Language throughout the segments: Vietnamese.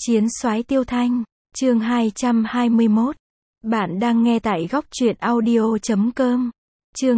Chiến soái Tiêu Thanh, chương 221. Bạn đang nghe tại góc truyện audio.com. Chương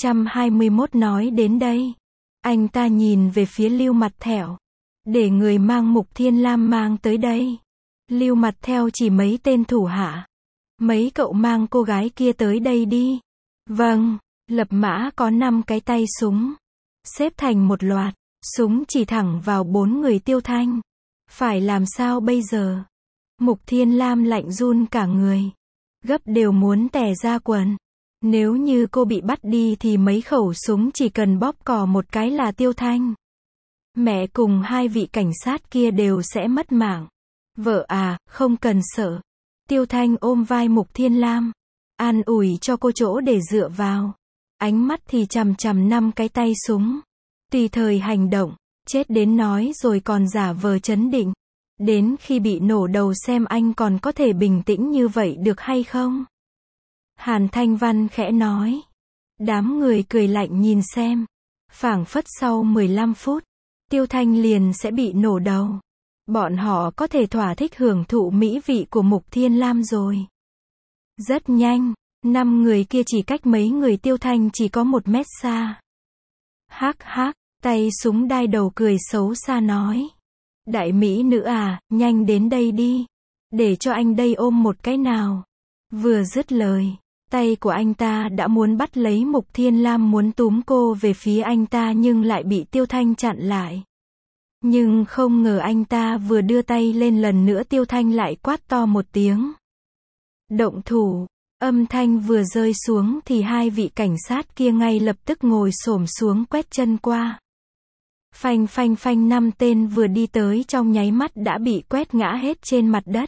221 nói đến đây. Anh ta nhìn về phía Lưu Mặt Thẻo. Để người mang Mục Thiên Lam mang tới đây. Lưu Mặt theo chỉ mấy tên thủ hạ. Mấy cậu mang cô gái kia tới đây đi. Vâng, lập mã có 5 cái tay súng. Xếp thành một loạt, súng chỉ thẳng vào 4 người Tiêu Thanh. Phải làm sao bây giờ? Mục Thiên Lam lạnh run cả người. Gấp đều muốn tè ra quần. Nếu như cô bị bắt đi thì mấy khẩu súng chỉ cần bóp cò một cái là Tiêu Thanh. Mẹ cùng 2 vị cảnh sát kia đều sẽ mất mạng. Vợ à, không cần sợ. Tiêu Thanh ôm vai Mục Thiên Lam. An ủi cho cô chỗ để dựa vào. Ánh mắt thì chằm chằm 5 cái tay súng. Tùy thời hành động. Chết đến nói rồi còn giả vờ trấn định. Đến khi bị nổ đầu xem anh còn có thể bình tĩnh như vậy được hay không? Hàn Thanh Văn khẽ nói. Đám người cười lạnh nhìn xem. Phảng phất sau 15 phút, Tiêu Thanh liền sẽ bị nổ đầu. Bọn họ có thể thỏa thích hưởng thụ mỹ vị của Mục Thiên Lam rồi. Rất nhanh, 5 người kia chỉ cách mấy người Tiêu Thanh chỉ có 1 mét xa. Hắc hắc. Tay súng đai đầu cười xấu xa nói. Đại mỹ nữ à, nhanh đến đây đi. Để cho anh đây ôm một cái nào. Vừa dứt lời, tay của anh ta đã muốn bắt lấy Mục Thiên Lam muốn túm cô về phía anh ta nhưng lại bị Tiêu Thanh chặn lại. Nhưng không ngờ anh ta vừa đưa tay lên lần nữa Tiêu Thanh lại quát to một tiếng. Động thủ. Âm thanh vừa rơi xuống thì 2 vị cảnh sát kia ngay lập tức ngồi xổm xuống quét chân qua. Phanh phanh phanh 5 tên vừa đi tới trong nháy mắt đã bị quét ngã hết trên mặt đất.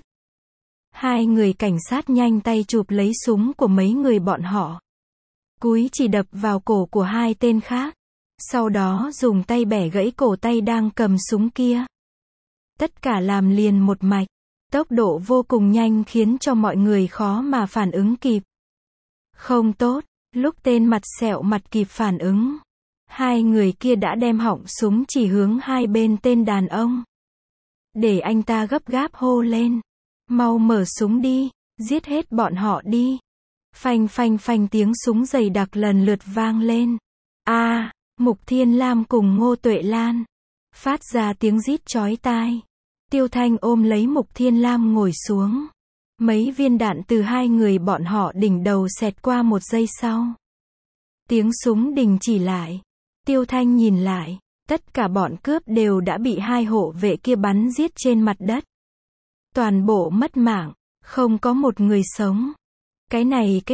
2 người cảnh sát nhanh tay chụp lấy súng của mấy người bọn họ. Cúi chỉ đập vào cổ của 2 tên khác. Sau đó dùng tay bẻ gãy cổ tay đang cầm súng kia. Tất cả làm liền một mạch. Tốc độ vô cùng nhanh khiến cho mọi người khó mà phản ứng kịp. Không tốt, lúc tên mặt sẹo mặt kịp phản ứng. 2 người kia đã đem họng súng chỉ hướng 2 bên tên đàn ông. Để anh ta gấp gáp hô lên. Mau mở súng đi, giết hết bọn họ đi. Phanh phanh phanh tiếng súng dày đặc lần lượt vang lên. Mục Thiên Lam cùng Ngô Tuệ Lan. Phát ra tiếng rít chói tai. Tiêu Thanh ôm lấy Mục Thiên Lam ngồi xuống. Mấy viên đạn từ 2 người bọn họ đỉnh đầu xẹt qua 1 giây sau. Tiếng súng đình chỉ lại. Tiêu Thanh nhìn lại, tất cả bọn cướp đều đã bị 2 hộ vệ kia bắn giết trên mặt đất. Toàn bộ mất mạng, không có một người sống. Cái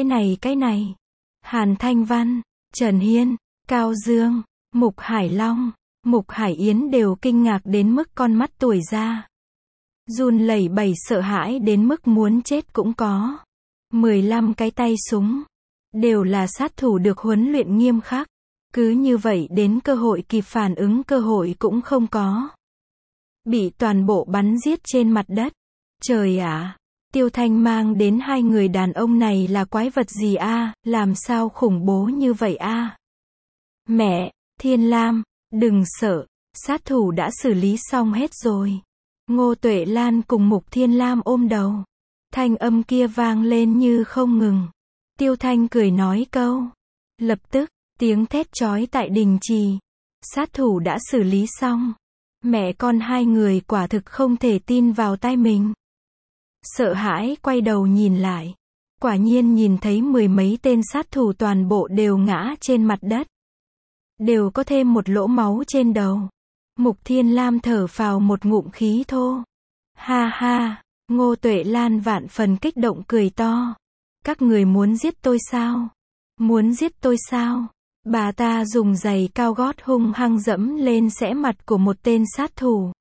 này. Hàn Thanh Văn, Trần Hiên, Cao Dương, Mục Hải Long, Mục Hải Yến đều kinh ngạc đến mức con mắt tuổi ra. Run lẩy bẩy sợ hãi đến mức muốn chết cũng có. 15 cái tay súng. Đều là sát thủ được huấn luyện nghiêm khắc. Cứ như vậy đến cơ hội kịp phản ứng cơ hội cũng không có. Bị toàn bộ bắn giết trên mặt đất. Trời ạ! Tiêu Thanh mang đến 2 người đàn ông này là quái vật gì a? Làm sao khủng bố như vậy a? Mẹ, Thiên Lam, đừng sợ, sát thủ đã xử lý xong hết rồi. Ngô Tuệ Lan cùng Mục Thiên Lam ôm đầu. Thanh âm kia vang lên như không ngừng. Tiêu Thanh cười nói câu. Lập tức, tiếng thét chói tại đình trì. Sát thủ đã xử lý xong. Mẹ con 2 người quả thực không thể tin vào tai mình. Sợ hãi quay đầu nhìn lại. Quả nhiên nhìn thấy 10 mấy tên sát thủ toàn bộ đều ngã trên mặt đất. Đều có thêm một lỗ máu trên đầu. Mục Thiên Lam thở phào một ngụm khí thô. Ha ha, Ngô Tuệ Lan vạn phần kích động cười to. Các người muốn giết tôi sao? Muốn giết tôi sao? Bà ta dùng giày cao gót hung hăng dẫm lên xẽ mặt của một tên sát thủ.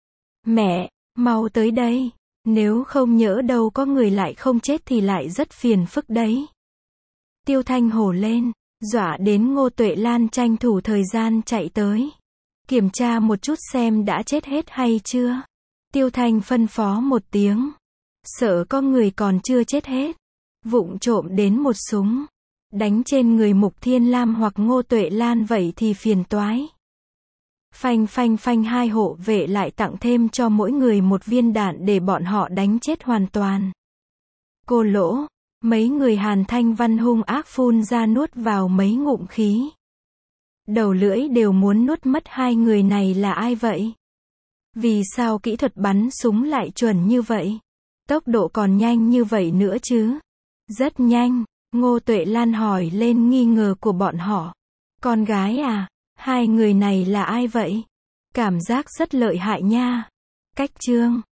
Mẹ, mau tới đây. Nếu không nhỡ đâu có người lại không chết thì lại rất phiền phức đấy. Tiêu Thanh hổ lên, dọa đến Ngô Tuệ Lan tranh thủ thời gian chạy tới. Kiểm tra một chút xem đã chết hết hay chưa. Tiêu Thanh phân phó một tiếng. Sợ có người còn chưa chết hết. Vụng trộm đến một súng. Đánh trên người Mục Thiên Lam hoặc Ngô Tuệ Lan vậy thì phiền toái. Phanh phanh phanh, hai hộ vệ lại tặng thêm cho mỗi người một viên đạn để bọn họ đánh chết hoàn toàn. Cô Lỗ, mấy người Hàn Thanh Văn hung ác phun ra nuốt vào mấy ngụm khí. Đầu lưỡi đều muốn nuốt mất, hai người này là ai vậy? Vì sao kỹ thuật bắn súng lại chuẩn như vậy? Tốc độ còn nhanh như vậy nữa chứ? Rất nhanh, Ngô Tuệ Lan hỏi lên nghi ngờ của bọn họ. Con gái à? Hai người này là ai vậy? Cảm giác rất lợi hại nha. Cách Trương